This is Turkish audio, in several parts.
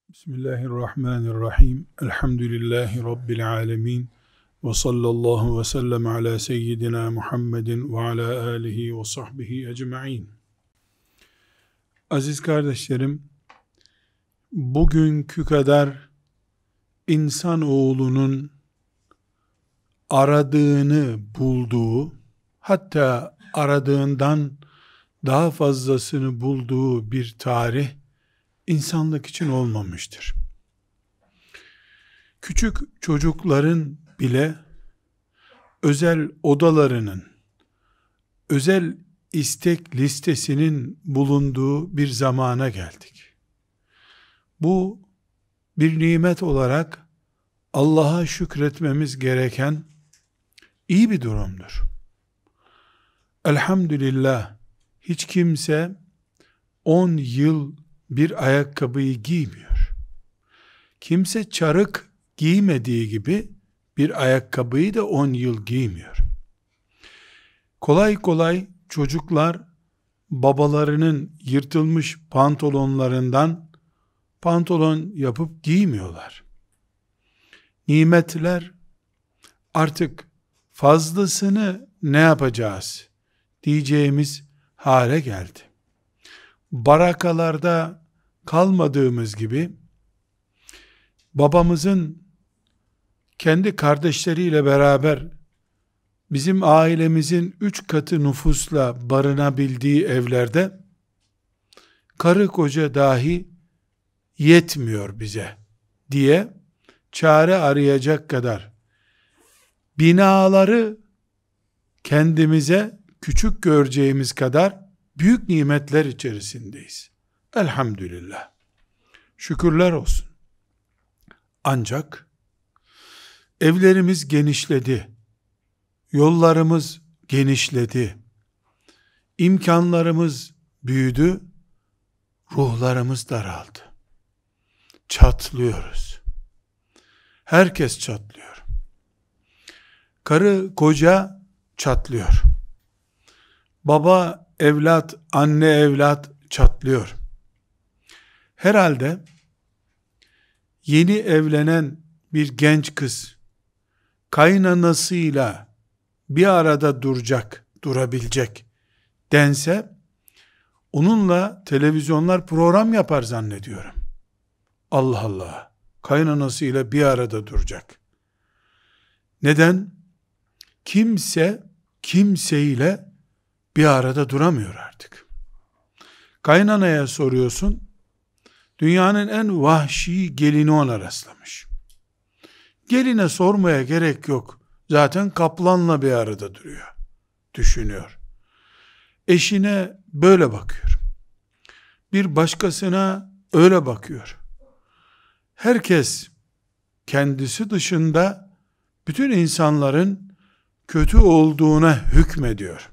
Bismillahirrahmanirrahim. Elhamdülillahi Rabbil alemin. Ve sallallahu ve sellem ala seyyidina Muhammedin ve ala alihi ve sahbihi ecma'in. Aziz kardeşlerim, bugünkü kadar insanoğlunun aradığını bulduğu, hatta aradığından daha fazlasını bulduğu bir tarih, insanlık için olmamıştır. Küçük çocukların bile özel odalarının, özel istek listesinin bulunduğu bir zamana geldik. Bu bir nimet olarak Allah'a şükretmemiz gereken iyi bir durumdur. Elhamdülillah hiç kimse 10 yıl bir ayakkabıyı giymiyor. Kimse çarık giymediği gibi bir ayakkabıyı da 10 yıl giymiyor. Kolay kolay çocuklar babalarının yırtılmış pantolonlarından pantolon yapıp giymiyorlar. Nimetler artık fazlasını ne yapacağız diyeceğimiz hale geldi. Barakalarda kalmadığımız gibi babamızın kendi kardeşleriyle beraber bizim ailemizin 3 katı nüfusla barınabildiği evlerde karı koca dahi yetmiyor bize diye çare arayacak kadar binaları kendimize küçük göreceğimiz kadar büyük nimetler içerisindeyiz. Elhamdülillah. Şükürler olsun. Ancak evlerimiz genişledi. Yollarımız genişledi. İmkanlarımız büyüdü. Ruhlarımız daraldı. Çatlıyoruz. Herkes çatlıyor. Karı koca çatlıyor. Baba evlat, anne evlat çatlıyor. Herhalde yeni evlenen bir genç kız kaynanasıyla bir arada durabilecek dense onunla televizyonlar program yapar zannediyorum. Allah Allah, kaynanasıyla bir arada duracak. Neden? Kimse kimseyle bir arada duramıyor artık. Kaynanaya soruyorsun, dünyanın en vahşi gelini ona rastlamış. Geline sormaya gerek yok. Zaten kaplanla bir arada duruyor, düşünüyor. Eşine böyle bakıyor. Bir başkasına öyle bakıyor. Herkes kendisi dışında bütün insanların kötü olduğuna hükmediyor.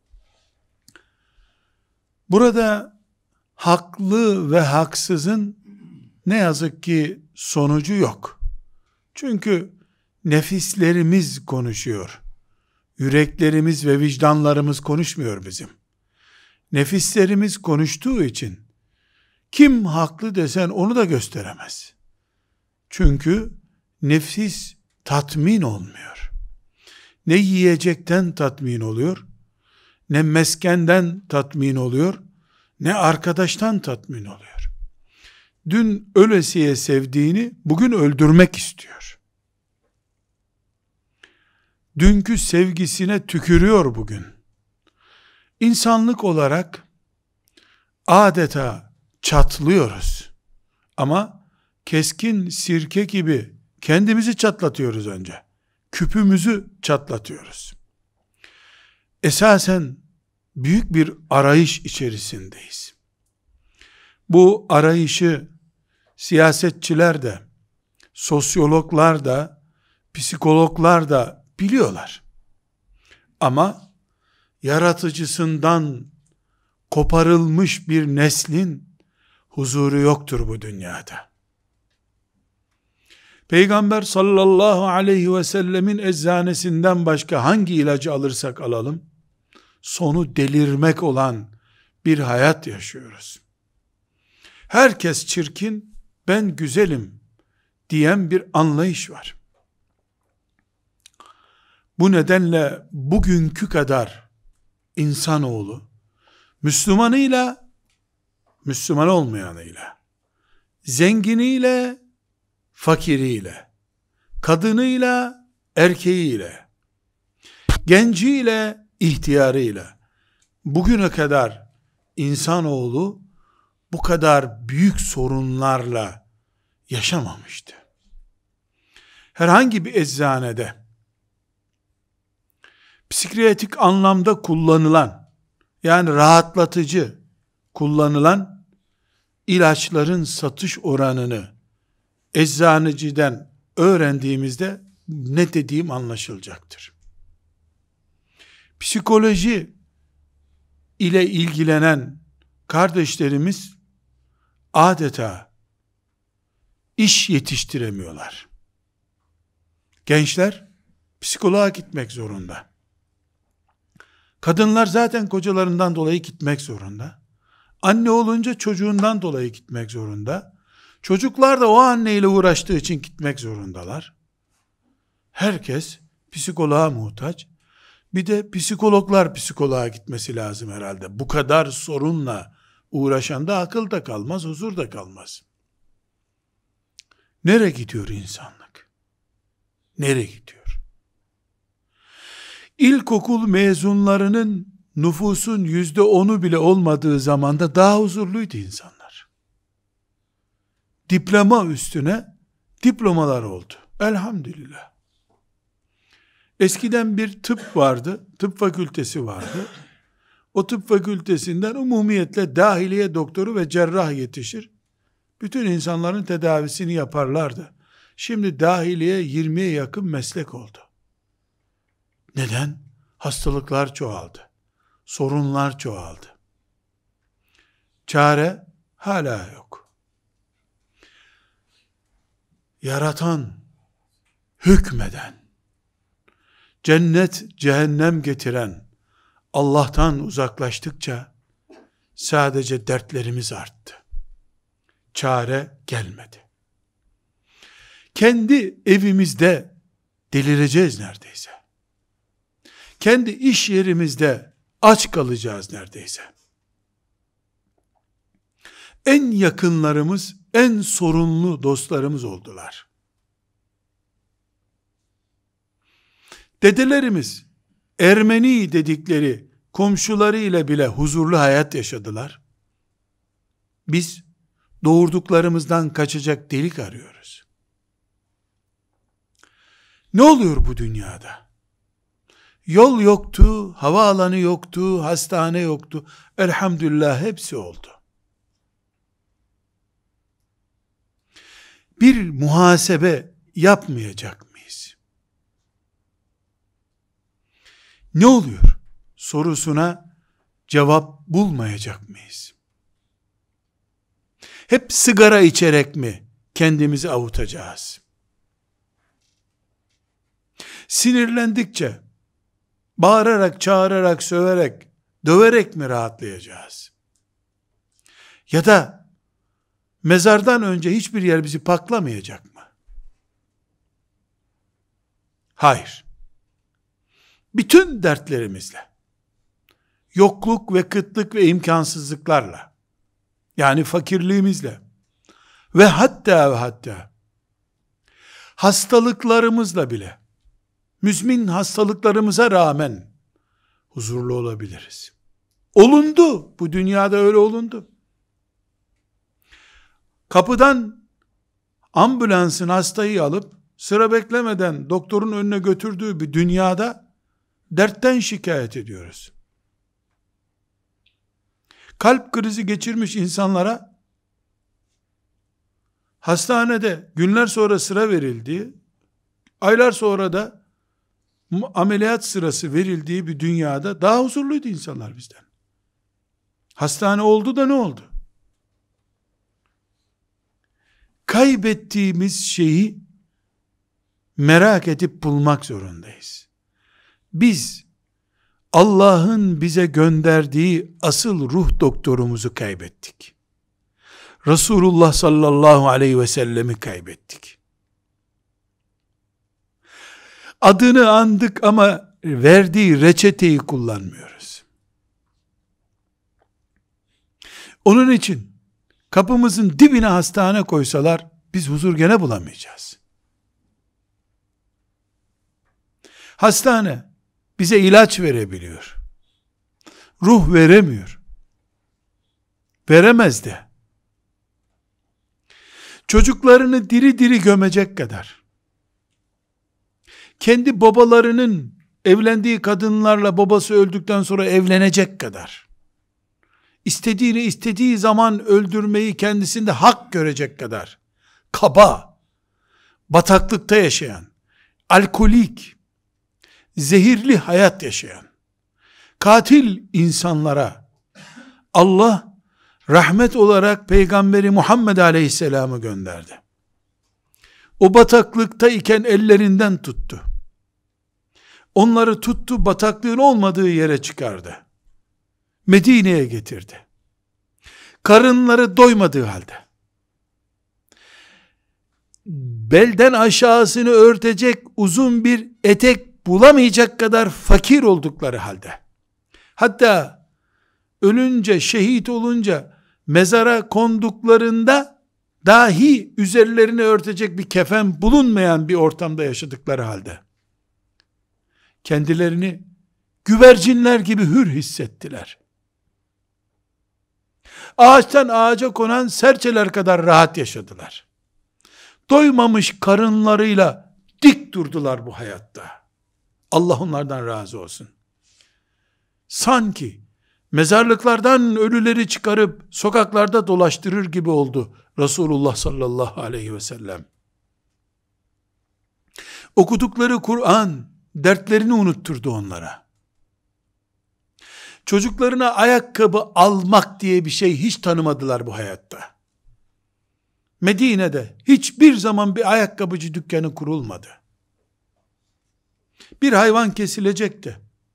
Burada haklı ve haksızın ne yazık ki sonucu yok. Çünkü nefislerimiz konuşuyor. Yüreklerimiz ve vicdanlarımız konuşmuyor bizim. Nefislerimiz konuştuğu için kim haklı desen onu da gösteremez. Çünkü nefis tatmin olmuyor. Ne yiyecekten tatmin oluyor, ne meskenden tatmin oluyor, ne arkadaştan tatmin oluyor. Dün ölesiye sevdiğini bugün öldürmek istiyor. Dünkü sevgisine tükürüyor bugün. İnsanlık olarak adeta çatlıyoruz. Ama keskin sirke gibi kendimizi çatlatıyoruz önce. Küpümüzü çatlatıyoruz. Esasen büyük bir arayış içerisindeyiz. Bu arayışı siyasetçiler de, sosyologlar da, psikologlar da biliyorlar. Ama yaratıcısından koparılmış bir neslin huzuru yoktur bu dünyada. Peygamber sallallahu aleyhi ve sellemin eczanesinden başka hangi ilacı alırsak alalım, sonu delirmek olan bir hayat yaşıyoruz. Herkes çirkin, ben güzelim diyen bir anlayış var. Bu nedenle bugünkü kadar insanoğlu Müslümanıyla, Müslüman olmayanıyla, zenginiyle, fakiriyle, kadınıyla, erkeğiyle, genciyle, ihtiyarıyla, bugüne kadar insanoğlu bu kadar büyük sorunlarla yaşamamıştı. Herhangi bir eczanede psikiyatrik anlamda kullanılan, yani rahatlatıcı kullanılan ilaçların satış oranını eczaneciden öğrendiğimizde ne dediğim anlaşılacaktır. Psikoloji ile ilgilenen kardeşlerimiz adeta iş yetiştiremiyorlar. Gençler psikoloğa gitmek zorunda. Kadınlar zaten kocalarından dolayı gitmek zorunda. Anne olunca çocuğundan dolayı gitmek zorunda. Çocuklar da o anneyle uğraştığı için gitmek zorundalar. Herkes psikoloğa muhtaç. Bir de psikologlar psikoloğa gitmesi lazım herhalde. Bu kadar sorunla uğraşan da akıl da kalmaz, huzur da kalmaz. Nereye gidiyor insanlık? Nereye gidiyor? İlkokul mezunlarının nüfusun %10'u bile olmadığı zamanda daha huzurluydu insanlar. Diploma üstüne diplomalar oldu. Elhamdülillah. Eskiden bir tıp vardı, tıp fakültesi vardı. O tıp fakültesinden umumiyetle dahiliye doktoru ve cerrah yetişir. Bütün insanların tedavisini yaparlardı. Şimdi dahiliye 20'ye yakın meslek oldu. Neden? Hastalıklar çoğaldı. Sorunlar çoğaldı. Çare hala yok. Yaratan, hükmeden, cennet, cehennem getiren Allah'tan uzaklaştıkça sadece dertlerimiz arttı. Çare gelmedi. Kendi evimizde delireceğiz neredeyse. Kendi iş yerimizde aç kalacağız neredeyse. En yakınlarımız, en sorunlu dostlarımız oldular. Dedelerimiz, Ermeni dedikleri komşuları ile bile huzurlu hayat yaşadılar. Biz doğurduklarımızdan kaçacak delik arıyoruz. Ne oluyor bu dünyada? Yol yoktu, havaalanı yoktu, hastane yoktu. Elhamdülillah hepsi oldu. Bir muhasebe yapmayacak mıyız? Ne oluyor sorusuna cevap bulmayacak mıyız? Hep sigara içerek mi kendimizi avutacağız? Sinirlendikçe bağırarak, çağırarak, söverek, döverek mi rahatlayacağız? Ya da mezardan önce hiçbir yer bizi paklamayacak mı? Hayır. Bütün dertlerimizle, yokluk ve kıtlık ve imkansızlıklarla, yani fakirliğimizle ve hatta hastalıklarımızla bile, müzmin hastalıklarımıza rağmen huzurlu olabiliriz. Olundu. Bu dünyada öyle olundu. Kapıdan ambulansın hastayı alıp sıra beklemeden doktorun önüne götürdüğü bir dünyada dertten şikayet ediyoruz. Kalp krizi geçirmiş insanlara hastanede günler sonra sıra verildiği, aylar sonra da ameliyat sırası verildiği bir dünyada daha huzurluydu insanlar bizden. Hastane oldu da ne oldu? Kaybettiğimiz şeyi merak edip bulmak zorundayız. Biz Allah'ın bize gönderdiği asıl ruh doktorumuzu kaybettik. Resulullah sallallahu aleyhi ve sellemi kaybettik. Adını andık ama verdiği reçeteyi kullanmıyoruz. Onun için kapımızın dibine hastane koysalar biz huzur gene bulamayacağız. Hastane bize ilaç verebiliyor. Ruh veremiyor. Veremez de. Çocuklarını diri diri gömecek kadar, kendi babalarının evlendiği kadınlarla babası öldükten sonra evlenecek kadar, istediğini istediği zaman öldürmeyi kendisinde hak görecek kadar, kaba, bataklıkta yaşayan, alkolik, zehirli hayat yaşayan, katil insanlara Allah rahmet olarak Peygamberi Muhammed Aleyhisselam'ı gönderdi. O bataklıkta iken ellerinden tuttu. Onları tuttu, bataklığın olmadığı yere çıkardı. Medine'ye getirdi. Karınları doymadığı halde, belden aşağısını örtecek uzun bir etek bulamayacak kadar fakir oldukları halde, hatta ölünce, şehit olunca mezara konduklarında dahi üzerlerini örtecek bir kefen bulunmayan bir ortamda yaşadıkları halde kendilerini güvercinler gibi hür hissettiler. Ağaçtan ağaca konan serçeler kadar rahat yaşadılar. Doymamış karınlarıyla dik durdular bu hayatta. Allah onlardan razı olsun. Sanki mezarlıklardan ölüleri çıkarıp sokaklarda dolaştırır gibi oldu Resulullah sallallahu aleyhi ve sellem. Okudukları Kur'an dertlerini unutturdu onlara. Çocuklarına ayakkabı almak diye bir şey hiç tanımadılar bu hayatta. Medine'de hiçbir zaman bir ayakkabıcı dükkanı kurulmadı. Bir hayvan kesilecekti.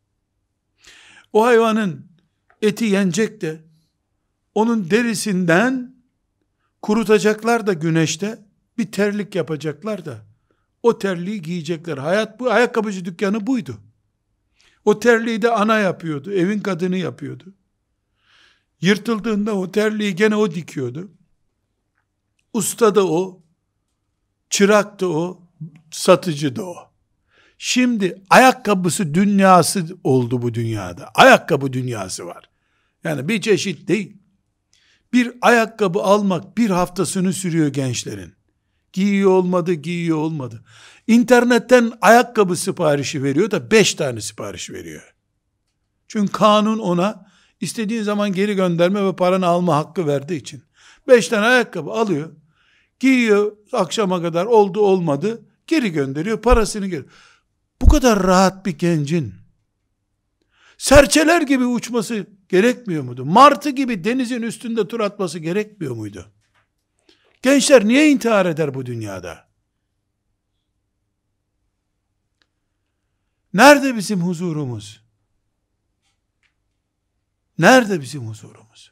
O hayvanın eti yenecek de onun derisinden kurutacaklar da güneşte bir terlik yapacaklar da o terliği giyecekler. Hayat bu, ayakkabıcı dükkanı buydu. O terliği de ana yapıyordu, evin kadını yapıyordu. Yırtıldığında o terliği gene o dikiyordu. Usta da o, çırak da o, satıcı da o. Şimdi ayakkabısı dünyası oldu bu dünyada. Ayakkabı dünyası var. Yani bir çeşit değil. Bir ayakkabı almak bir haftasını sürüyor gençlerin. Giyiyor olmadı, giyiyor olmadı. İnternetten ayakkabı siparişi veriyor da 5 tane sipariş veriyor. Çünkü kanun ona istediğin zaman geri gönderme ve paranı alma hakkı verdiği için. 5 tane ayakkabı alıyor. Giyiyor akşama kadar, oldu olmadı geri gönderiyor, parasını geri. Bu kadar rahat bir gencin serçeler gibi uçması gerekmiyor muydu? Martı gibi denizin üstünde tur atması gerekmiyor muydu? Gençler niye intihar eder bu dünyada? Nerede bizim huzurumuz? Nerede bizim huzurumuz?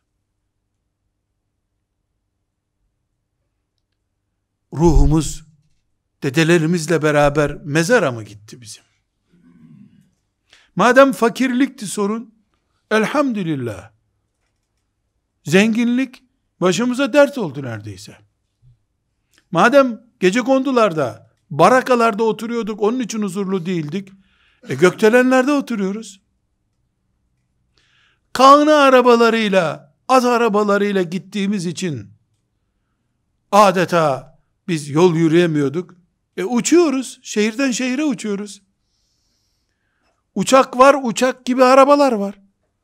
Ruhumuz dedelerimizle beraber mezara mı gitti bizim? Madem fakirlikti sorun, elhamdülillah. Zenginlik başımıza dert oldu neredeyse. Madem gecekondularda, barakalarda oturuyorduk, onun için huzurlu değildik. Gökdelenlerde oturuyoruz. Kağnı arabalarıyla, at arabalarıyla gittiğimiz için adeta biz yol yürüyemiyorduk. Uçuyoruz, şehirden şehire uçuyoruz. Uçak var, uçak gibi arabalar var.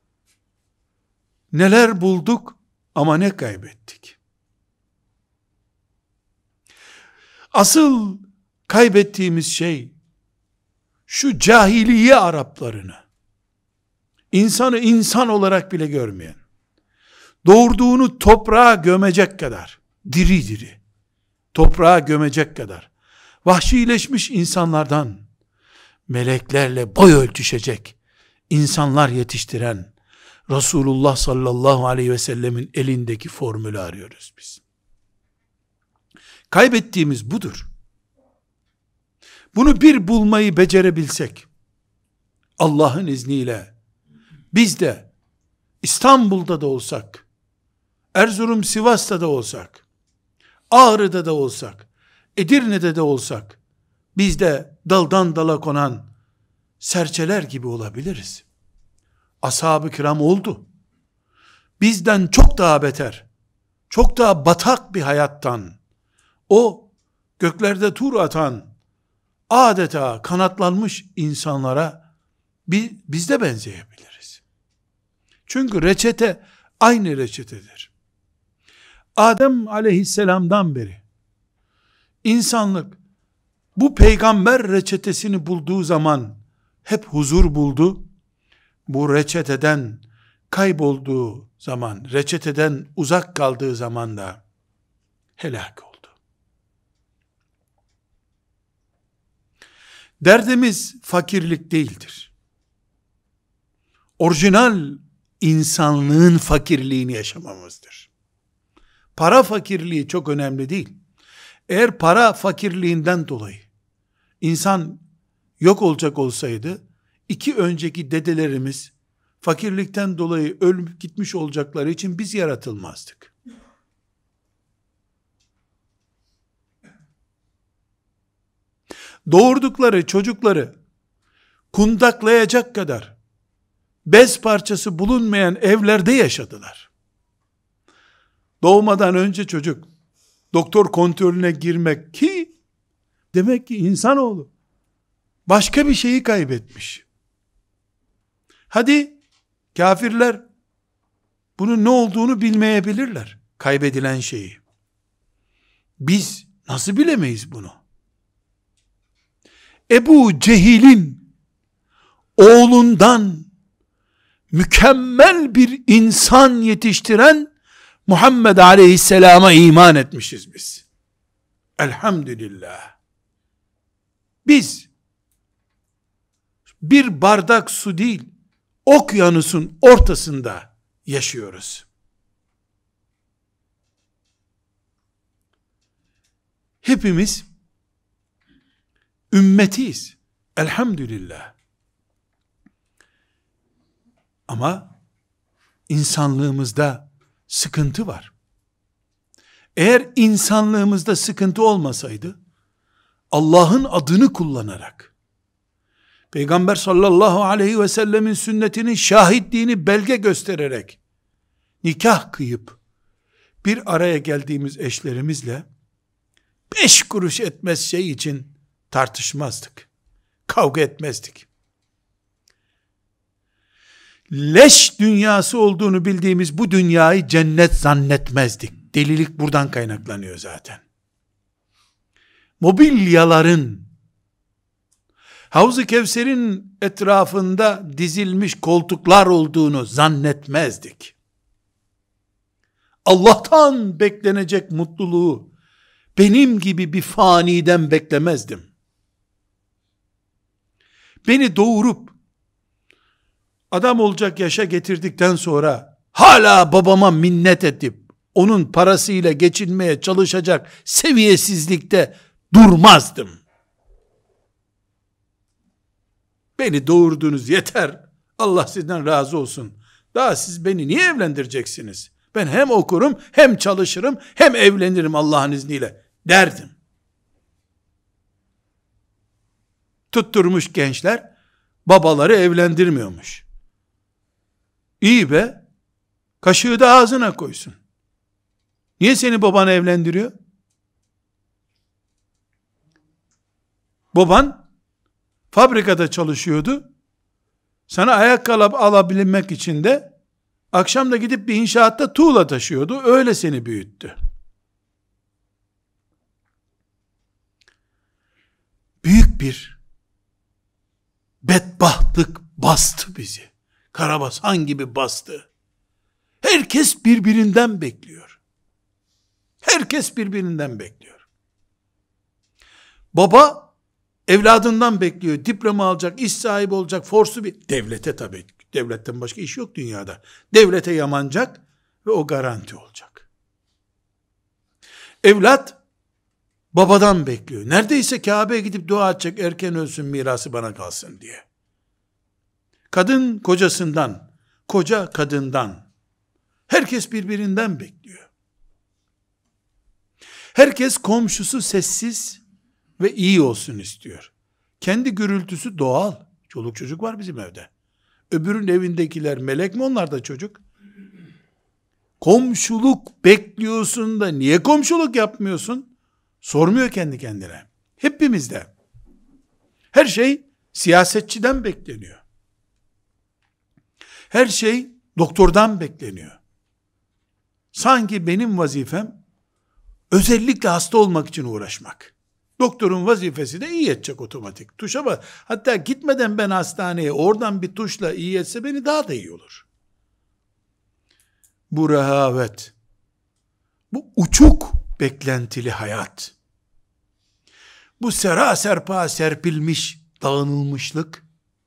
Neler bulduk ama ne kaybettik? Asıl kaybettiğimiz şey, şu cahiliye Araplarını, insanı insan olarak bile görmeyen, doğurduğunu toprağa gömecek kadar, diri diri, toprağa gömecek kadar, vahşileşmiş insanlardan, meleklerle boy ölçüşecek insanlar yetiştiren, Resulullah sallallahu aleyhi ve sellemin elindeki formülü arıyoruz biz. Kaybettiğimiz budur. Bunu bir bulmayı becerebilsek, Allah'ın izniyle biz de İstanbul'da da olsak, Erzurum Sivas'ta da olsak, Ağrı'da da olsak, Edirne'de de olsak, biz de daldan dala konan serçeler gibi olabiliriz. Ashab-ı kiram oldu. Bizden çok daha beter, çok daha batak bir hayattan, o göklerde tur atan, adeta kanatlanmış insanlara biz de benzeyebiliriz. Çünkü reçete aynı reçetedir. Adem aleyhisselamdan beri insanlık bu peygamber reçetesini bulduğu zaman hep huzur buldu. Bu reçeteden kaybolduğu zaman, reçeteden uzak kaldığı zaman da helak oldu. Derdimiz fakirlik değildir. Orijinal insanlığın fakirliğini yaşamamızdır. Para fakirliği çok önemli değil. Eğer para fakirliğinden dolayı insan yok olacak olsaydı, iki önceki dedelerimiz fakirlikten dolayı ölüp gitmiş olacakları için biz yaratılmazdık. Doğurdukları çocukları kundaklayacak kadar bez parçası bulunmayan evlerde yaşadılar. Doğmadan önce çocuk doktor kontrolüne girmek ki demek ki insanoğlu başka bir şeyi kaybetmiş. Hadi kafirler bunun ne olduğunu bilmeyebilirler. Kaybedilen şeyi. Biz nasıl bilemeyiz bunu? Ebu Cehil'in oğlundan mükemmel bir insan yetiştiren Muhammed Aleyhisselam'a iman etmişiz biz. Elhamdülillah. Biz bir bardak su değil, okyanusun ortasında yaşıyoruz. Hepimiz ümmetiyiz. Elhamdülillah. Ama insanlığımızda sıkıntı var. Eğer insanlığımızda sıkıntı olmasaydı, Allah'ın adını kullanarak, Peygamber sallallahu aleyhi ve sellemin sünnetinin şahitliğini belge göstererek, nikah kıyıp, bir araya geldiğimiz eşlerimizle, 5 kuruş etmez şey için tartışmazdık. Kavga etmezdik. Leş dünyası olduğunu bildiğimiz bu dünyayı cennet zannetmezdik. Delilik buradan kaynaklanıyor zaten. Mobilyaların, Havz-ı Kevser'in etrafında dizilmiş koltuklar olduğunu zannetmezdik. Allah'tan beklenecek mutluluğu benim gibi bir faniden beklemezdim. Beni doğurup adam olacak yaşa getirdikten sonra hala babama minnet edip onun parasıyla geçinmeye çalışacak seviyesizlikte durmazdım. Beni doğurdunuz yeter. Allah sizden razı olsun. Daha siz beni niye evlendireceksiniz? Ben hem okurum, hem çalışırım, hem evlenirim Allah'ın izniyle derdim. Tutturmuş gençler, babaları evlendirmiyormuş. İyi be, kaşığı da ağzına koysun. Niye seni baban evlendiriyor? Baban fabrikada çalışıyordu. Sana ayakkabı alabilmek için de akşam da gidip bir inşaatta tuğla taşıyordu. Öyle seni büyüttü. Büyük bir bedbahtlık bastı bizi. Karabasan gibi bastı. Herkes birbirinden bekliyor. Herkes birbirinden bekliyor. Baba evladından bekliyor. Diploma alacak, iş sahibi olacak, forslu bir devlete tabii Devletten başka iş yok dünyada. Devlete yamanacak ve o garanti olacak. Evlat babadan bekliyor. Neredeyse Kabe'ye gidip dua edecek, erken ölsün, mirası bana kalsın diye. Kadın kocasından, koca kadından. Herkes birbirinden bekliyor. Herkes komşusu sessiz ve iyi olsun istiyor. Kendi gürültüsü doğal. Çoluk çocuk var bizim evde. Öbürün evindekiler melek mi, onlar da çocuk? Komşuluk bekliyorsun da niye komşuluk yapmıyorsun? Sormuyor kendi kendine. Hepimizde. Her şey siyasetçiden bekleniyor. Her şey doktordan bekleniyor. Sanki benim vazifem özellikle hasta olmak için uğraşmak. Doktorun vazifesi de iyi edecek otomatik. Tuşa bas. Hatta gitmeden ben hastaneye oradan bir tuşla iyi etse beni daha da iyi olur. Bu rehavet, bu uçuk beklentili hayat, bu serpa serpilmiş dağınılmışlık,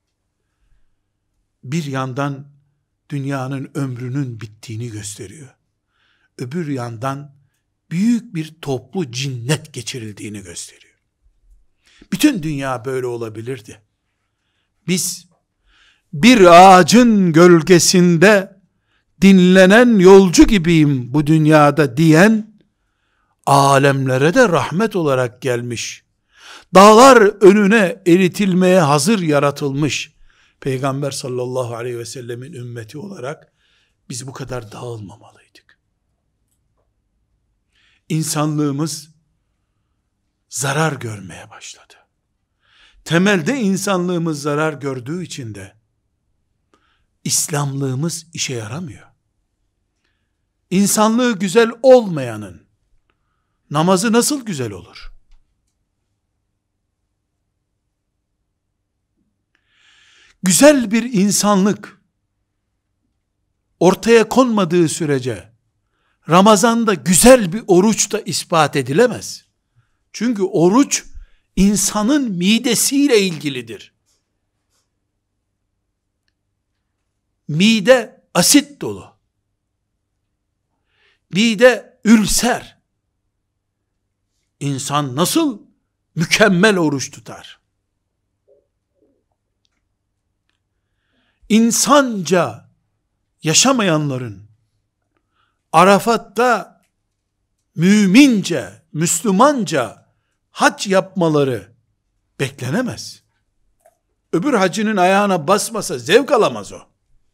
bir yandan dünyanın ömrünün bittiğini gösteriyor. Öbür yandan büyük bir toplu cinnet geçirildiğini gösteriyor. Bütün dünya böyle olabilirdi. Biz bir ağacın gölgesinde dinlenen yolcu gibiyim bu dünyada diyen, alemlere de rahmet olarak gelmiş, dağlar önüne eritilmeye hazır yaratılmış Peygamber sallallahu aleyhi ve sellemin ümmeti olarak biz bu kadar dağılmamalıydık. İnsanlığımız zarar görmeye başladı. Temelde insanlığımız zarar gördüğü için de İslamlığımız işe yaramıyor. İnsanlığı güzel olmayanın namazı nasıl güzel olur? Güzel bir insanlık ortaya konmadığı sürece Ramazan'da güzel bir oruç da ispat edilemez. Çünkü oruç insanın midesiyle ilgilidir. Mide asit dolu. Mide ülser. İnsan nasıl mükemmel oruç tutar? İnsanca yaşamayanların Arafat'ta mümince, Müslümanca hac yapmaları beklenemez. Öbür hacının ayağına basmasa zevk alamaz o.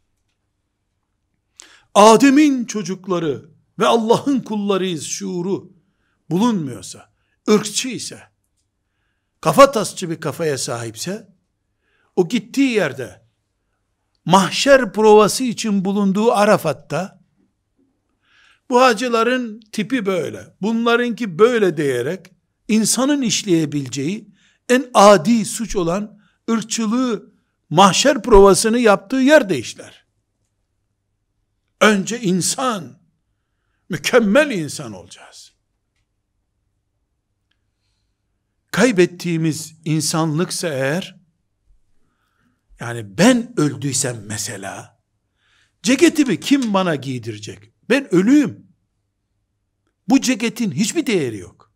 Adem'in çocukları ve Allah'ın kullarıyız şuuru bulunmuyorsa, ırkçı ise, kafa tasçı bir kafaya sahipse, o gittiği yerde mahşer provası için bulunduğu Arafat'ta bu hacıların tipi böyle, bunlarınki böyle diyerek insanın işleyebileceği en adi suç olan ırkçılığı, mahşer provasını yaptığı yerde işler. Önce insan, mükemmel insan olacağız. Kaybettiğimiz insanlıksa eğer, yani ben öldüysem mesela, ceketimi kim bana giydirecek? Ben ölüyüm. Bu ceketin hiçbir değeri yok.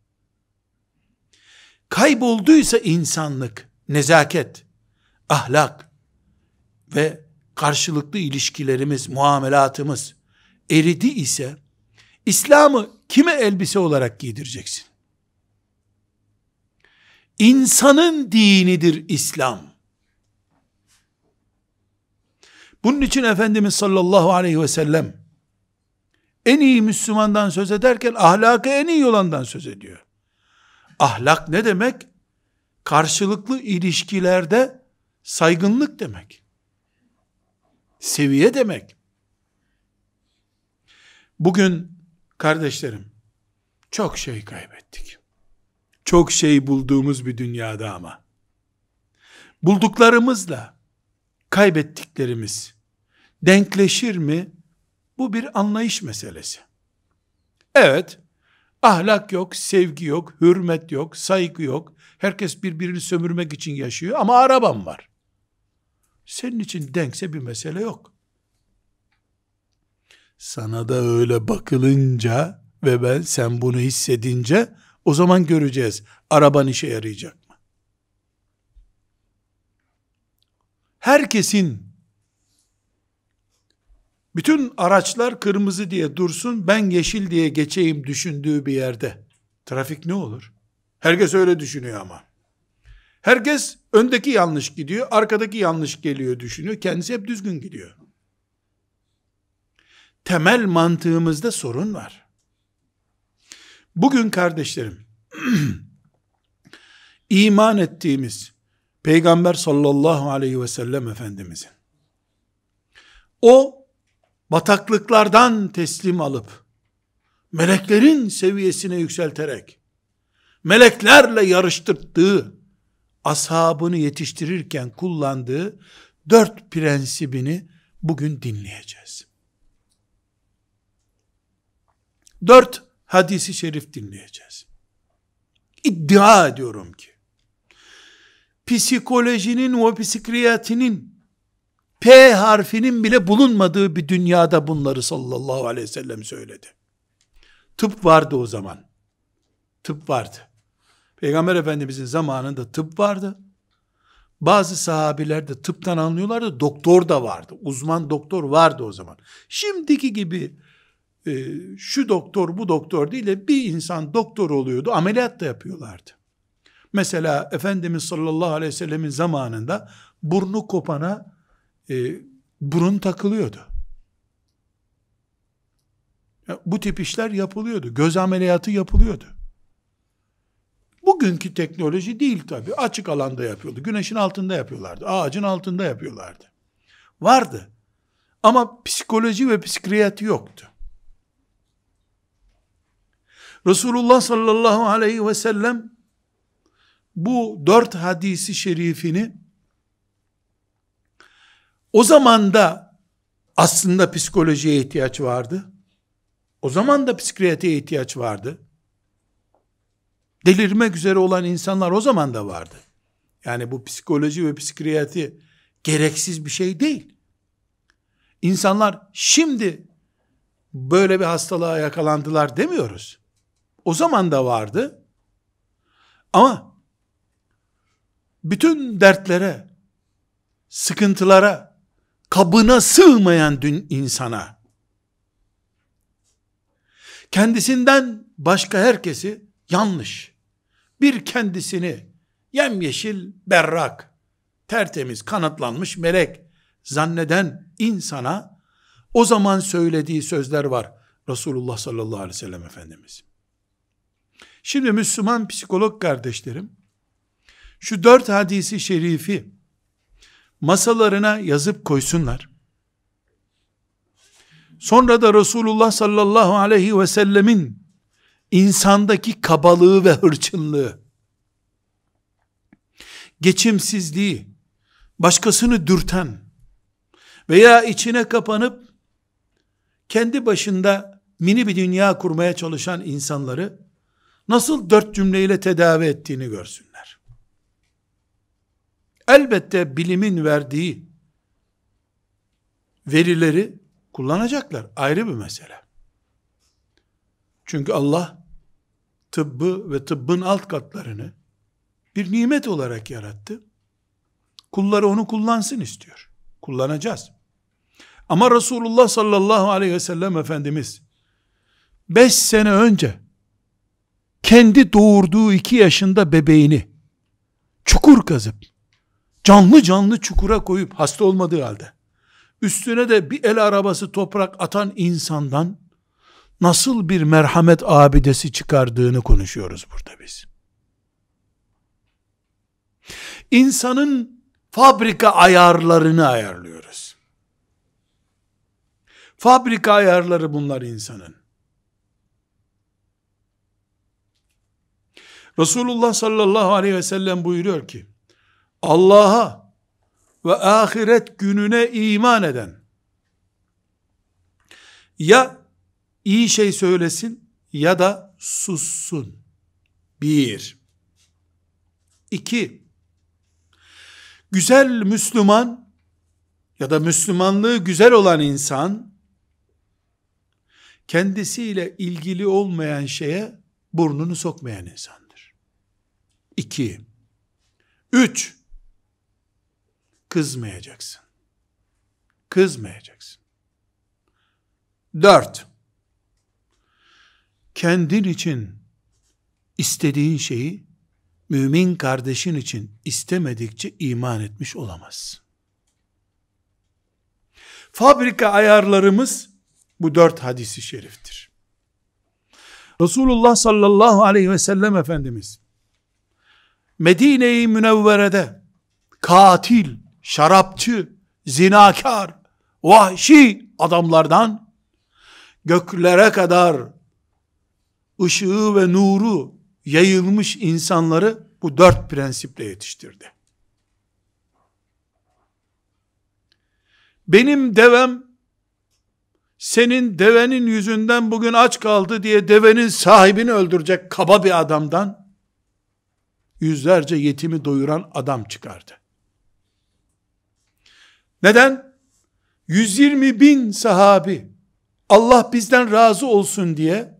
Kaybolduysa insanlık, nezaket, ahlak ve karşılıklı ilişkilerimiz, muamelatımız eridi ise, İslam'ı kime elbise olarak giydireceksin? İnsanın dinidir İslam. Bunun için Efendimiz sallallahu aleyhi ve sellem en iyi Müslümandan söz ederken ahlakı en iyi olandan söz ediyor. Ahlak ne demek? Karşılıklı ilişkilerde saygınlık demek. Seviye demek. Bugün kardeşlerim çok şey kaybettik. Çok şey bulduğumuz bir dünyada ama bulduklarımızla kaybettiklerimiz denkleşir mi? Bu bir anlayış meselesi. Evet, ahlak yok, sevgi yok, hürmet yok, saygı yok. Herkes birbirini sömürmek için yaşıyor ama arabam var. Senin için denkse bir mesele yok. Sana da öyle bakılınca ve sen bunu hissedince o zaman göreceğiz. Araban işe yarayacak mı? Herkesin bütün araçlar kırmızı diye dursun, ben yeşil diye geçeyim düşündüğü bir yerde trafik ne olur? Herkes öyle düşünüyor ama. Herkes öndeki yanlış gidiyor, arkadaki yanlış geliyor düşünüyor. Kendisi hep düzgün gidiyor. Temel mantığımızda sorun var. Bugün kardeşlerim, iman ettiğimiz Peygamber sallallahu aleyhi ve sellem Efendimizin o bataklıklardan teslim alıp meleklerin seviyesine yükselterek meleklerle yarıştırdığı, ashabını yetiştirirken kullandığı 4 prensibini bugün dinleyeceğiz. 4 hadisi şerif dinleyeceğiz. İddia ediyorum ki psikolojinin ve psikiyatrinin P harfinin bile bulunmadığı bir dünyada bunları sallallahu aleyhi ve sellem söyledi. Tıp vardı o zaman. Tıp vardı. Peygamber Efendimizin zamanında tıp vardı. Bazı sahabiler de tıptan anlıyorlardı. Doktor da vardı. Uzman doktor vardı o zaman. Şimdiki gibi şu doktor bu doktor değil de bir insan doktor oluyordu. Ameliyat da yapıyorlardı. Mesela Efendimiz sallallahu aleyhi ve sellemin zamanında burnu kopana burun takılıyordu. Bu tip işler yapılıyordu. Göz ameliyatı yapılıyordu. Bugünkü teknoloji değil tabi. Açık alanda yapıyordu. Güneşin altında yapıyorlardı. Ağacın altında yapıyorlardı. Vardı. Ama psikoloji ve psikiyatri yoktu. Resulullah sallallahu aleyhi ve sellem bu 4 hadisi şerifini o zaman da aslında psikolojiye ihtiyaç vardı. O zaman da psikiyatriye ihtiyaç vardı. Delirmek üzere olan insanlar o zaman da vardı. Yani bu psikoloji ve psikiyatri gereksiz bir şey değil. İnsanlar şimdi böyle bir hastalığa yakalandılar demiyoruz. O zaman da vardı. Ama bütün dertlere, sıkıntılara, kabına sığmayan insana, kendisinden başka herkesi yanlış, bir kendisini yemyeşil, berrak, tertemiz, kanatlanmış melek zanneden insana o zaman söylediği sözler var Resulullah sallallahu aleyhi ve sellem Efendimiz. Şimdi Müslüman psikolog kardeşlerim, şu 4 hadisi şerifi masalarına yazıp koysunlar. Sonra da Resulullah sallallahu aleyhi ve sellemin insandaki kabalığı ve hırçınlığı, geçimsizliği, başkasını dürten veya içine kapanıp kendi başında mini bir dünya kurmaya çalışan insanları nasıl 4 cümleyle tedavi ettiğini görsünler. Elbette bilimin verdiği verileri kullanacaklar. Ayrı bir mesele. Çünkü Allah tıbbı ve tıbbın alt katlarını bir nimet olarak yarattı. Kulları onu kullansın istiyor. Kullanacağız. Ama Resulullah sallallahu aleyhi ve sellem Efendimiz 5 sene önce kendi doğurduğu 2 yaşında bebeğini çukur kazıp canlı canlı çukura koyup hasta olmadığı halde üstüne de bir el arabası toprak atan insandan nasıl bir merhamet abidesi çıkardığını konuşuyoruz burada biz. İnsanın fabrika ayarlarını ayarlıyoruz. Fabrika ayarları bunlar insanın. Resulullah sallallahu aleyhi ve sellem buyuruyor ki, Allah'a ve ahiret gününe iman eden, ya iyi şey söylesin ya da sussun. 1. 2. Güzel Müslüman ya da Müslümanlığı güzel olan insan, kendisiyle ilgili olmayan şeye burnunu sokmayan insandır. 2. 3. Kızmayacaksın. Kızmayacaksın. 4. Kendin için istediğin şeyi mümin kardeşin için istemedikçe iman etmiş olamazsın. Fabrika ayarlarımız bu 4 hadisi şeriftir. Resulullah sallallahu aleyhi ve sellem Efendimiz Medine-i Münevvere'de katil, şarapçı, zinakar, vahşi adamlardan göklere kadar ışığı ve nuru yayılmış insanları bu 4 prensiple yetiştirdi. Benim devem senin devenin yüzünden bugün aç kaldı diye devenin sahibini öldürecek kaba bir adamdan yüzlerce yetimi doyuran adam çıkardı. Neden? 120 bin sahabi Allah bizden razı olsun diye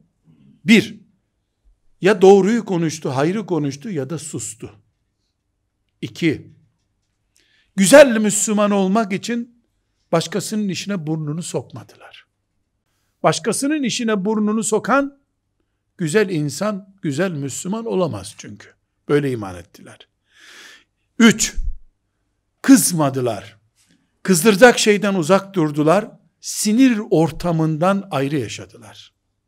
ya doğruyu konuştu, hayrı konuştu ya da sustu. 2. Güzel Müslüman olmak için başkasının işine burnunu sokmadılar. Başkasının işine burnunu sokan güzel insan, güzel Müslüman olamaz çünkü. Böyle iman ettiler. 3. Kızmadılar. Kızdıracak şeyden uzak durdular. Sinir ortamından ayrı yaşadılar.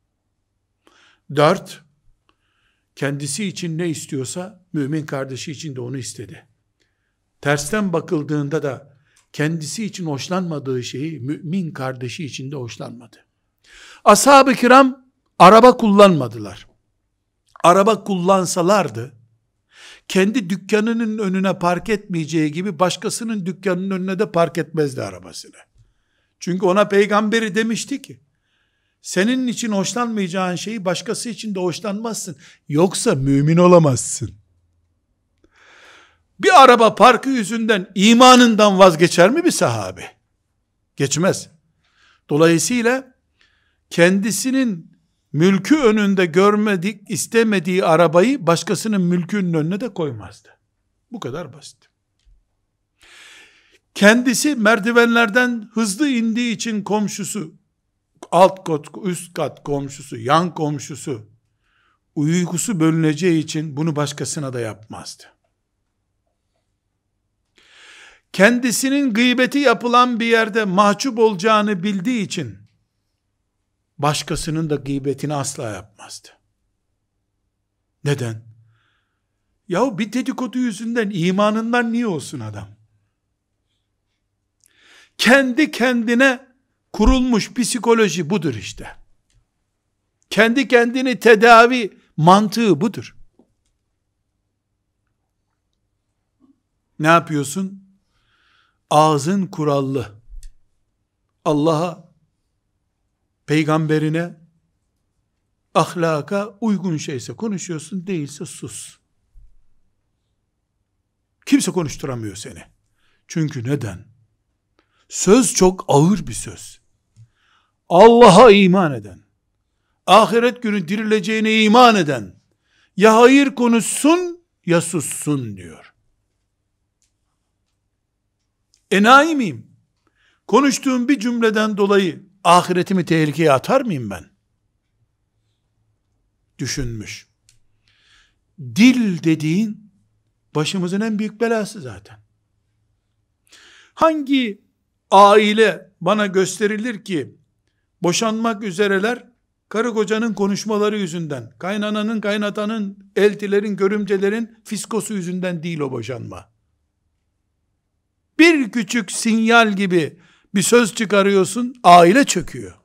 4. Kendisi için ne istiyorsa mümin kardeşi için de onu istedi. Tersten bakıldığında da kendisi için hoşlanmadığı şeyi mümin kardeşi için de hoşlanmadı. Ashab-ı kiram araba kullanmadılar. Araba kullansalardı, kendi dükkanının önüne park etmeyeceği gibi başkasının dükkanının önüne de park etmezdi arabasını. Çünkü ona peygamberi demişti ki, senin için hoşlanmayacağın şeyi başkası için de hoşlanmazsın. Yoksa mümin olamazsın. Bir araba parkı yüzünden imanından vazgeçer mi bir sahabe? Geçmez. Dolayısıyla kendisinin mülkü önünde görmedik, istemediği arabayı başkasının mülkünün önüne de koymazdı. Bu kadar basit. Kendisi merdivenlerden hızlı indiği için komşusu, alt kat, üst kat komşusu, yan komşusu, uykusu bölüneceği için bunu başkasına da yapmazdı. Kendisinin gıybeti yapılan bir yerde mahcup olacağını bildiği için, başkasının da gıybetini asla yapmazdı. Neden? Yahu bir dedikodu yüzünden imanından niye olsun adam? Kendi kendine kurulmuş psikoloji budur işte. Kendi kendini tedavi mantığı budur. Ne yapıyorsun? Ağzın kurallı. Allah'a, peygamberine, ahlaka uygun şeyse konuşuyorsun, değilse sus. Kimse konuşturamıyor seni. Çünkü neden? Söz çok ağır bir söz. Allah'a iman eden, ahiret günü dirileceğine iman eden, ya hayır konuşsun ya sussun diyor. Enayi miyim? Konuştuğum bir cümleden dolayı ahiretimi tehlikeye atar mıyım ben? Düşünmüş. Dil dediğin başımızın en büyük belası zaten. Hangi aile bana gösterilir ki boşanmak üzereler karı kocanın konuşmaları yüzünden, kaynananın, kaynatanın, eltilerin, görümcelerin fiskosu yüzünden değil o boşanma. Bir küçük sinyal gibi bir söz çıkarıyorsun, aile çöküyor.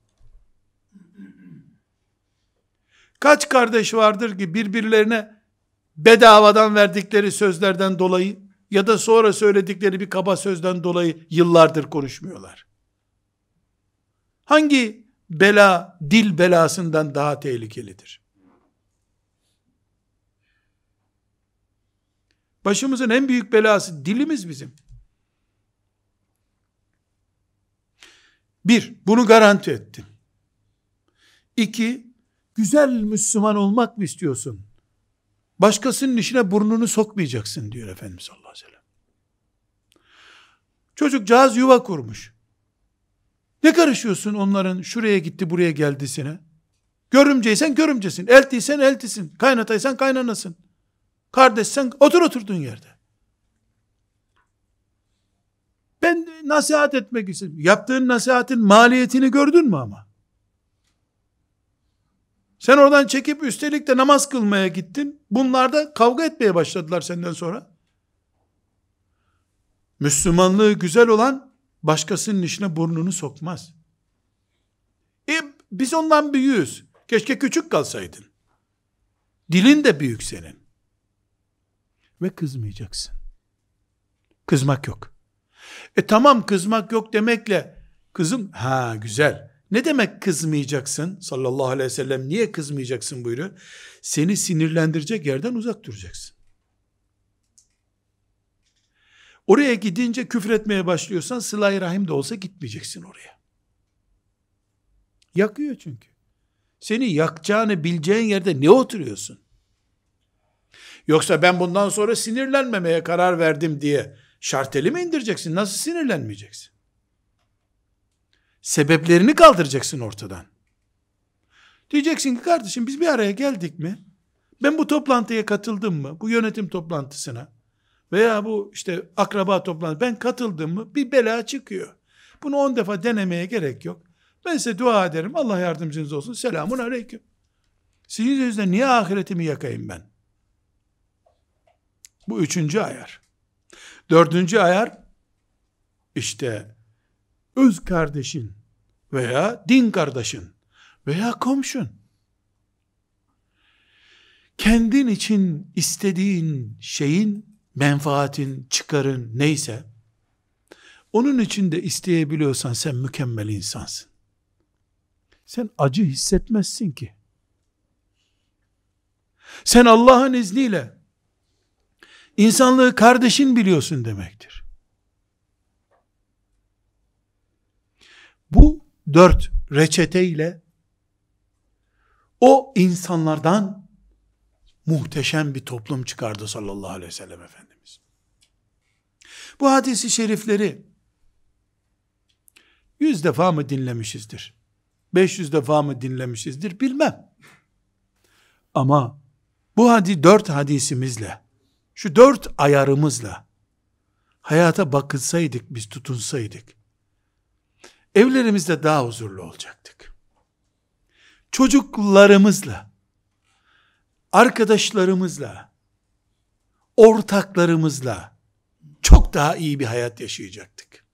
Kaç kardeş vardır ki birbirlerine bedavadan verdikleri sözlerden dolayı ya da sonra söyledikleri bir kaba sözden dolayı yıllardır konuşmuyorlar. Hangi bela dil belasından daha tehlikelidir? Başımızın en büyük belası dilimiz bizim. Bir, bunu garanti ettim. İki, güzel Müslüman olmak mı istiyorsun? Başkasının işine burnunu sokmayacaksın diyor Efendimiz sallallahu aleyhi ve sellem. Çocukcağız yuva kurmuş. Ne karışıyorsun onların şuraya gitti buraya geldisine? Görümceysen görümcesin, eltiysen eltisin, kaynataysan kaynanasın. Kardeşsen otur oturduğun yerde. Ben nasihat etmek istedim. Yaptığın nasihatin maliyetini gördün mü ama? Sen oradan çekip üstelik de namaz kılmaya gittin. Bunlar da kavga etmeye başladılar senden sonra. Müslümanlığı güzel olan başkasının işine burnunu sokmaz. Biz ondan büyüğüz. Keşke küçük kalsaydın. Dilin de büyük senin. Ve kızmayacaksın. Kızmak yok. Tamam, kızmak yok demekle kızım güzel. Ne demek kızmayacaksın? Sallallahu aleyhi ve sellem niye kızmayacaksın buyuruyor. Seni sinirlendirecek yerden uzak duracaksın. Oraya gidince küfretmeye başlıyorsan sıla-i rahim de olsa gitmeyeceksin oraya. Yakıyor çünkü. Seni yakacağını bileceğin yerde ne oturuyorsun? Yoksa ben bundan sonra sinirlenmemeye karar verdim diye şarteli mi indireceksin? Nasıl sinirlenmeyeceksin? Sebeplerini kaldıracaksın ortadan. Diyeceksin ki kardeşim biz bir araya geldik mi? Ben bu toplantıya katıldım mı? Bu yönetim toplantısına veya bu işte akraba toplantısına ben katıldım mı? Bir bela çıkıyor. Bunu 10 defa denemeye gerek yok. Ben size dua ederim. Allah yardımcınız olsun. Selamun aleyküm. Sizin yüzünüzden niye ahiretimi yakayım ben? Bu 3. ayar. 4. ayar işte öz kardeşin veya din kardeşin veya komşun kendin için istediğin şeyin, menfaatin, çıkarın neyse onun için de isteyebiliyorsan sen mükemmel insansın. Sen acı hissetmezsin ki. Sen Allah'ın izniyle insanlığı kardeşin biliyorsun demektir. Bu 4 reçeteyle o insanlardan muhteşem bir toplum çıkardı sallallahu aleyhi ve sellem Efendimiz. Bu hadisi şerifleri 100 defa mı dinlemişizdir? 500 defa mı dinlemişizdir? Bilmem. Ama bu 4 hadisimizle, şu 4 ayarımızla hayata bakılsaydık, biz tutunsaydık, evlerimizde daha huzurlu olacaktık. Çocuklarımızla, arkadaşlarımızla, ortaklarımızla çok daha iyi bir hayat yaşayacaktık.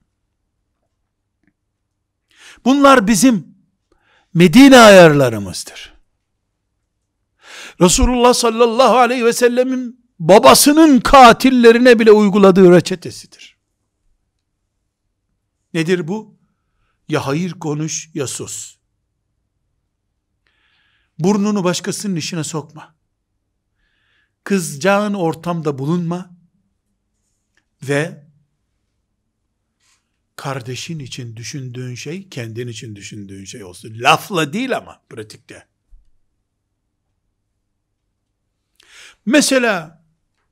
Bunlar bizim Medine ayarlarımızdır. Resulullah sallallahu aleyhi ve sellemin babasının katillerine bile uyguladığı reçetesidir. Nedir bu? Ya hayır konuş ya sus. Burnunu başkasının işine sokma. Kızacağın ortamda bulunma ve kardeşin için düşündüğün şey kendin için düşündüğün şey olsun. Lafla değil ama pratikte. Mesela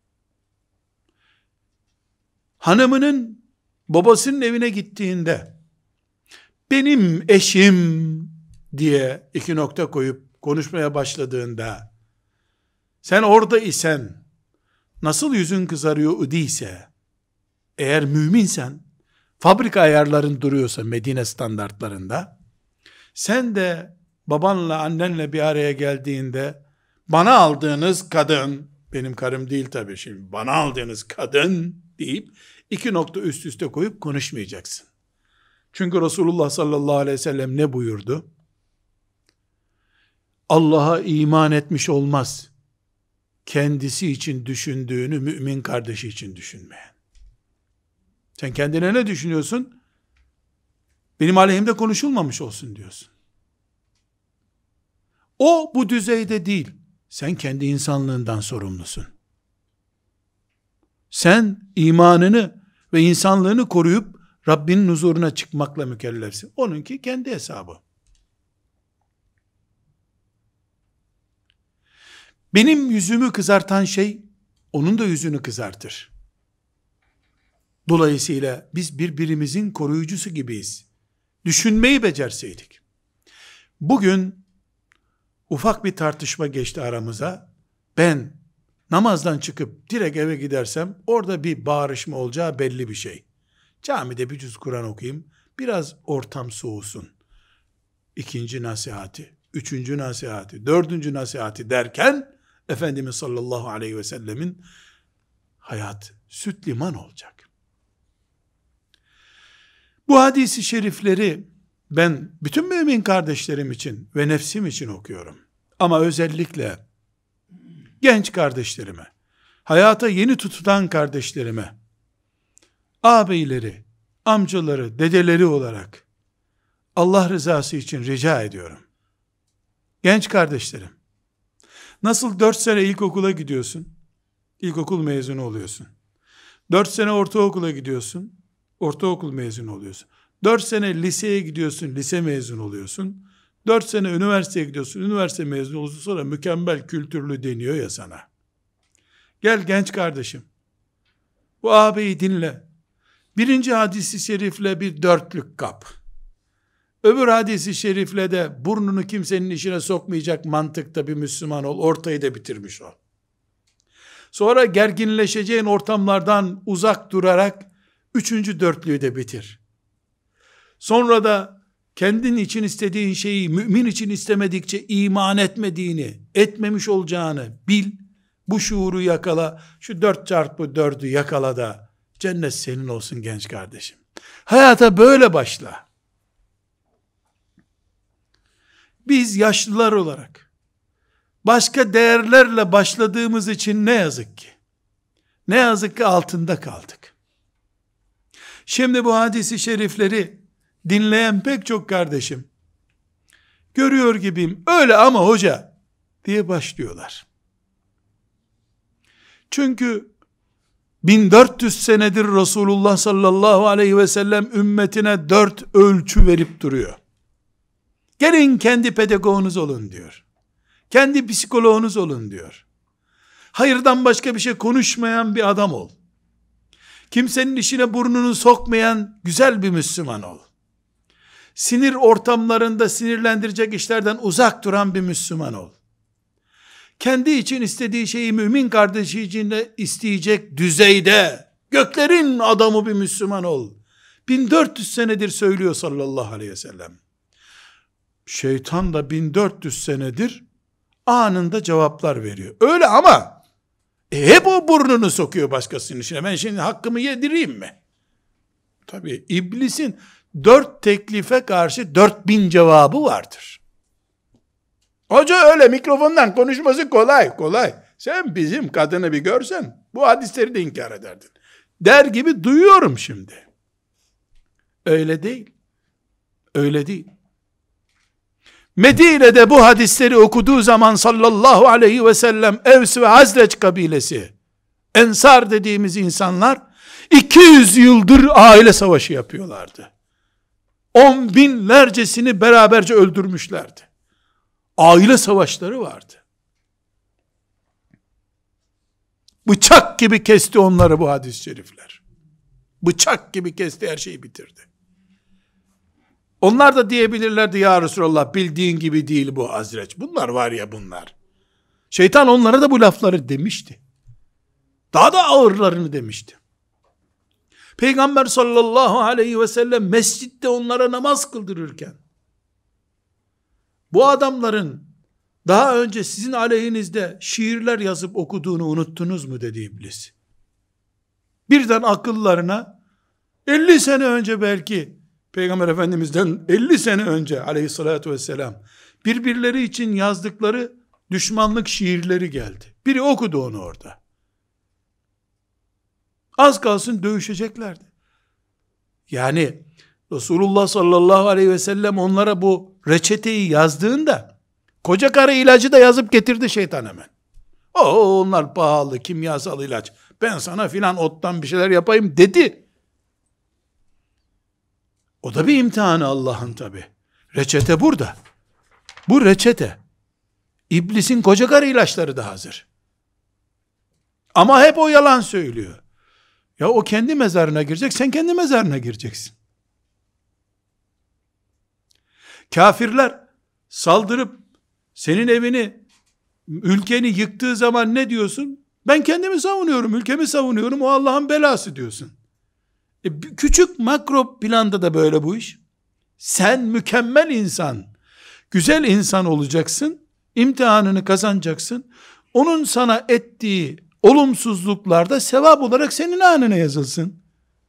hanımının babasının evine gittiğinde benim eşim diye 2 nokta koyup konuşmaya başladığında sen orada isen nasıl yüzün kızarıyor idiyse eğer müminsen fabrika ayarların duruyorsa Medine standartlarında sen de babanla annenle bir araya geldiğinde bana aldığınız kadın benim karım değil tabii şimdi bana aldığınız kadın deyip 2 nokta üst üste koyup konuşmayacaksın. Çünkü Resulullah sallallahu aleyhi ve sellem ne buyurdu? Allah'a iman etmiş olmaz. Kendisi için düşündüğünü mümin kardeşi için düşünmeyen. Sen kendine ne düşünüyorsun? Benim aleyhimde konuşulmamış olsun diyorsun. O bu düzeyde değil. Sen kendi insanlığından sorumlusun. Sen imanını ve insanlığını koruyup Rabbinin huzuruna çıkmakla mükellefsin. Onunki kendi hesabı. Benim yüzümü kızartan şey, onun da yüzünü kızartır. Dolayısıyla biz birbirimizin koruyucusu gibiyiz. Düşünmeyi becerseydik. Bugün ufak bir tartışma geçti aramıza. Ben namazdan çıkıp direkt eve gidersem orada bir bağırışma olacağı belli bir şey. Camide bir cüz Kur'an okuyayım, biraz ortam soğusun. İkinci nasihati, üçüncü nasihati, dördüncü nasihati derken Efendimiz sallallahu aleyhi ve sellemin hayat süt liman olacak. Bu hadisi şerifleri ben bütün mümin kardeşlerim için ve nefsim için okuyorum. Ama özellikle genç kardeşlerime, hayata yeni tutulan kardeşlerime, ağabeyleri, amcaları, dedeleri olarak Allah rızası için rica ediyorum. Genç kardeşlerim, nasıl 4 sene ilkokula gidiyorsun, ilkokul mezunu oluyorsun. 4 sene ortaokula gidiyorsun, ortaokul mezunu oluyorsun. 4 sene liseye gidiyorsun, lise mezunu oluyorsun. 4 sene üniversiteye gidiyorsun, üniversite mezunu oluyorsun, sonra mükemmel kültürlü deniyor ya sana. Gel genç kardeşim, bu ağabeyi dinle. Birinci hadisi şerifle bir dörtlük kap. Öbür hadisi şerifle de burnunu kimsenin işine sokmayacak mantıkta bir Müslüman ol, ortayı da bitirmiş ol. Sonra gerginleşeceğin ortamlardan uzak durarak üçüncü dörtlüğü de bitir. Sonra da kendin için istediğin şeyi mümin için istemedikçe iman etmediğini, etmemiş olacağını bil, bu şuuru yakala, şu 4x4'ü yakala da cennet senin olsun genç kardeşim. Hayata böyle başla. Biz yaşlılar olarak başka değerlerle başladığımız için ne yazık ki altında kaldık. Şimdi bu hadisi şerifleri dinleyen pek çok kardeşim görüyor gibiyim, öyle ama hoca diye başlıyorlar. Çünkü 1400 senedir Resulullah sallallahu aleyhi ve sellem ümmetine 4 ölçü verip duruyor. Gelin kendi pedagogunuz olun diyor. Kendi psikoloğunuz olun diyor. Hayırdan başka bir şey konuşmayan bir adam ol. Kimsenin işine burnunu sokmayan güzel bir Müslüman ol. Sinir ortamlarında sinirlendirecek işlerden uzak duran bir Müslüman ol. Kendi için istediği şeyi mümin kardeşi için de isteyecek düzeyde göklerin adamı bir Müslüman ol. 1400 senedir söylüyor sallallahu aleyhi ve sellem. Şeytan da 1400 senedir anında cevaplar veriyor. Öyle ama hep o burnunu sokuyor başkasının işine. Ben şimdi hakkımı yedireyim mi? Tabii iblisin 4 teklife karşı 4000 cevabı vardır. Hoca öyle mikrofondan konuşması kolay. Sen bizim kadını bir görsen bu hadisleri de inkar ederdin. Der gibi duyuyorum şimdi. Öyle değil. Medine'de bu hadisleri okuduğu zaman sallallahu aleyhi ve sellem Evs ve Hazreç kabilesi, Ensar dediğimiz insanlar 200 yıldır aile savaşı yapıyorlardı. 10 binlercesini beraberce öldürmüşlerdi. Aile savaşları vardı. Bıçak gibi kesti onları bu hadis-i şerifler. Bıçak gibi kesti, her şeyi bitirdi. Onlar da diyebilirlerdi ya Resulallah bildiğin gibi değil bu Hazreç. Bunlar var ya bunlar. Şeytan onlara da bu lafları demişti. Daha da ağırlarını demişti. Peygamber sallallahu aleyhi ve sellem mescitte onlara namaz kıldırırken bu adamların daha önce sizin aleyhinizde şiirler yazıp okuduğunu unuttunuz mu dedi iblis. Birden akıllarına 50 sene önce belki Peygamber Efendimiz'den 50 sene önce aleyhissalatü vesselam birbirleri için yazdıkları düşmanlık şiirleri geldi. Biri okudu onu orada. Az kalsın dövüşeceklerdi. Yani Resulullah sallallahu aleyhi ve sellem onlara bu reçeteyi yazdığında koca karı ilacı da yazıp getirdi şeytan hemen. Onlar pahalı kimyasal ilaç. Ben sana filan ottan bir şeyler yapayım dedi. O da bir imtihanı Allah'ın tabi. Reçete burada. Bu reçete. İblisin koca karı ilaçları da hazır. Ama hep o yalan söylüyor. Ya o kendi mezarına girecek, sen kendi mezarına gireceksin. Kafirler saldırıp senin evini, ülkeni yıktığı zaman ne diyorsun? Ben kendimi savunuyorum, ülkemi savunuyorum, o Allah'ın belası diyorsun. Küçük makro planda da böyle bu iş. Sen mükemmel insan, güzel insan olacaksın, imtihanını kazanacaksın. Onun sana ettiği olumsuzluklarda sevap olarak senin anına yazılsın.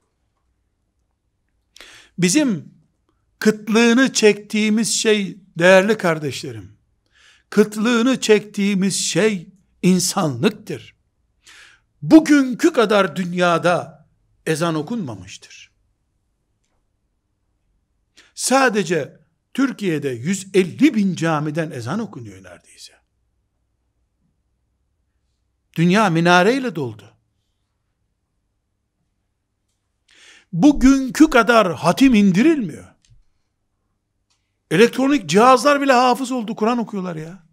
Bizim kıtlığını çektiğimiz şey, değerli kardeşlerim, kıtlığını çektiğimiz şey insanlıktır. Bugünkü kadar dünyada ezan okunmamıştır. Sadece Türkiye'de 150 bin camiden ezan okunuyor neredeyse. Dünya minareyle doldu. Bugünkü kadar hatim indirilmiyor. Elektronik cihazlar bile hafız oldu, Kur'an okuyorlar ya.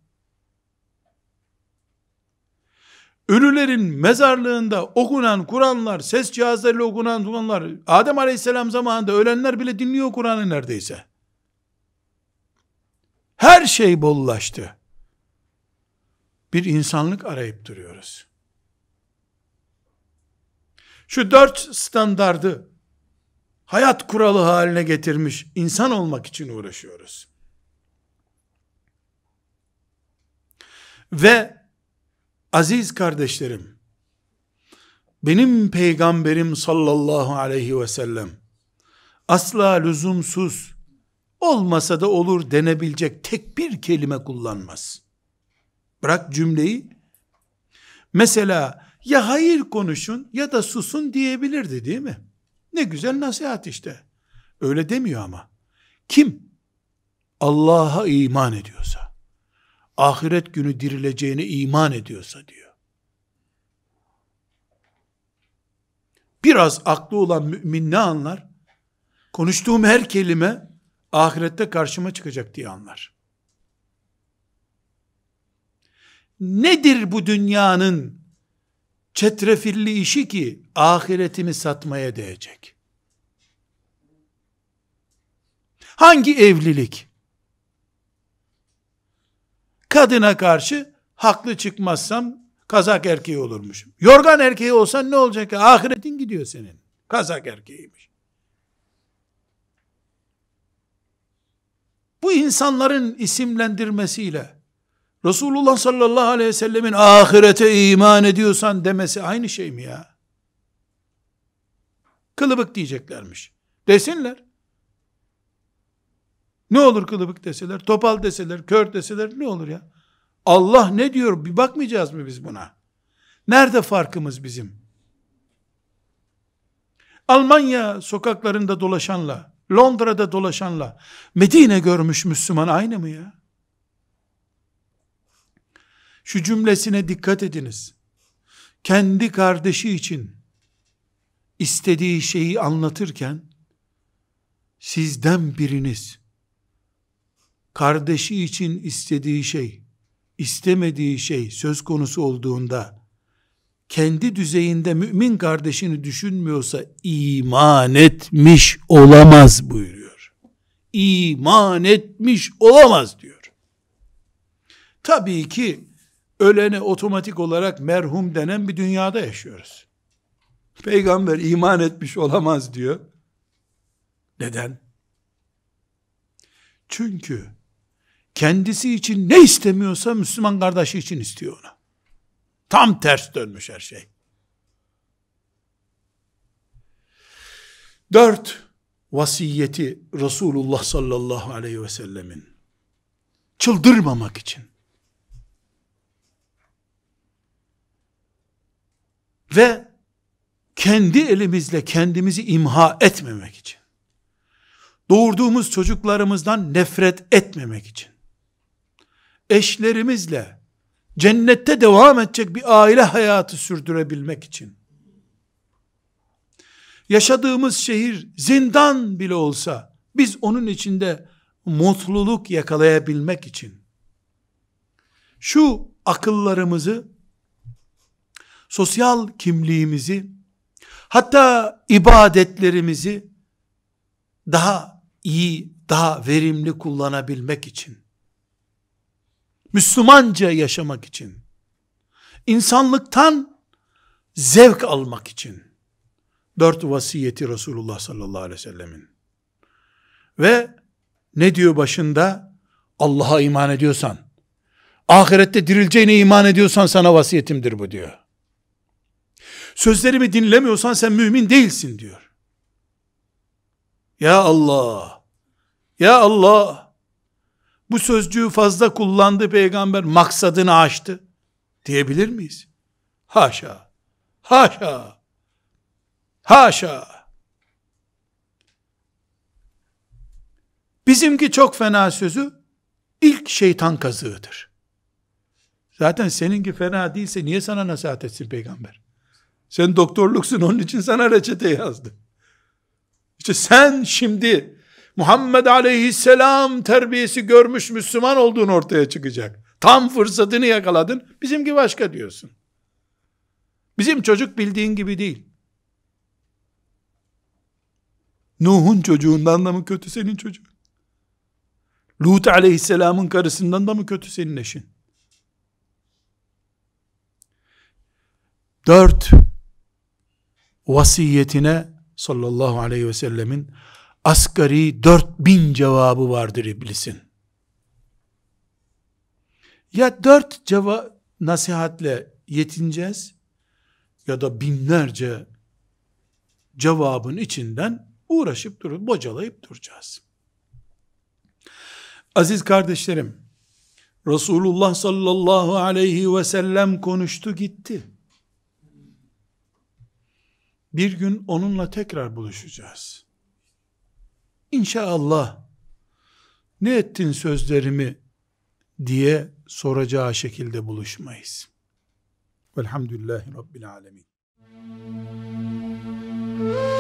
Ölülerin mezarlığında okunan Kur'anlar, ses cihazlarıyla okunan Kur'anlar, Adem Aleyhisselam zamanında ölenler bile dinliyor Kur'an'ı neredeyse. Her şey bollaştı. Bir insanlık arayıp duruyoruz. Şu 4 standardı hayat kuralı haline getirmiş insan olmak için uğraşıyoruz. Ve aziz kardeşlerim, benim peygamberim sallallahu aleyhi ve sellem asla lüzumsuz, olmasa da olur denebilecek tek bir kelime kullanmaz. Bırak cümleyi, mesela ya hayır konuşun ya da susun diyebilirdi, değil mi? Ne güzel nasihat işte. Öyle demiyor ama. Kim Allah'a iman ediyorsa, ahiret günü dirileceğine iman ediyorsa diyor. Biraz aklı olan mümin ne anlar? Konuştuğum her kelime ahirette karşıma çıkacak diye anlar. Nedir bu dünyanın çetrefilli işi ki ahiretimi satmaya değecek? Hangi evlilik kadına karşı haklı çıkmazsam kazak erkeği olurmuşum? Yorgan erkeği olsan ne olacak? Ahiretin gidiyor senin. Kazak erkeğiymiş. Bu insanların isimlendirmesiyle Resulullah sallallahu aleyhi ve sellemin ahirete iman ediyorsan demesi aynı şey mi ya? Kılıbık diyeceklermiş. Desinler. Ne olur kılıbık deseler, topal deseler, kör deseler ne olur ya? Allah ne diyor? Bir bakmayacağız mı biz buna? Nerede farkımız bizim? Almanya sokaklarında dolaşanla, Londra'da dolaşanla, Medine görmüş Müslüman aynı mı ya? Şu cümlesine dikkat ediniz. Kendi kardeşi için istediği şeyi anlatırken, sizden biriniz, kardeşi için istediği şey, istemediği şey söz konusu olduğunda, kendi düzeyinde mümin kardeşini düşünmüyorsa, iman etmiş olamaz buyuruyor. İman etmiş olamaz diyor. Tabii ki, ölene otomatik olarak merhum denen bir dünyada yaşıyoruz. Peygamber iman etmiş olamaz diyor. Neden? Çünkü kendisi için ne istemiyorsa Müslüman kardeşi için istiyor onu. Tam ters dönmüş her şey. 4 vasiyeti Resulullah sallallahu aleyhi ve sellemin çıldırmamak için ve kendi elimizle kendimizi imha etmemek için, doğurduğumuz çocuklarımızdan nefret etmemek için, eşlerimizle cennette devam edecek bir aile hayatı sürdürebilmek için, yaşadığımız şehir zindan bile olsa, Biz onun içinde mutluluk yakalayabilmek için şu akıllarımızı, sosyal kimliğimizi, hatta ibadetlerimizi daha iyi, daha verimli kullanabilmek için, Müslümanca yaşamak için, insanlıktan zevk almak için 4 vasiyeti Resulullah sallallahu aleyhi ve sellemin. Ve ne diyor başında? Allah'a iman ediyorsan, ahirette dirileceğine iman ediyorsan sana vasiyetimdir bu diyor. Sözlerimi dinlemiyorsan sen mümin değilsin diyor. Ya Allah, ya Allah, bu sözcüğü fazla kullandı peygamber, maksadını aştı diyebilir miyiz? Haşa, haşa, haşa. Bizimki çok fena sözü ilk şeytan kazığıdır. Zaten seninki fena değilse niye sana nasihat etsin peygamber? Sen doktorluksun, onun için sana reçete yazdı. İşte sen şimdi Muhammed aleyhisselam terbiyesi görmüş Müslüman olduğun ortaya çıkacak. Tam fırsatını yakaladın. Bizimki başka diyorsun. Bizim çocuk bildiğin gibi değil. Nuh'un çocuğundan da mı kötü senin çocuğun? Lut aleyhisselamın karısından da mı kötü senin eşin? 4 vasiyetine sallallahu aleyhi ve sellemin asgari 4000 cevabı vardır iblisin. Ya 4 nasihatle yetineceğiz ya da binlerce cevabın içinden uğraşıp bocalayıp duracağız. Aziz kardeşlerim, Resulullah sallallahu aleyhi ve sellem konuştu gitti. Bir gün onunla tekrar buluşacağız. İnşallah ne ettin sözlerimi diye soracağı şekilde buluşmayız. Velhamdülillahi Rabbil alemin.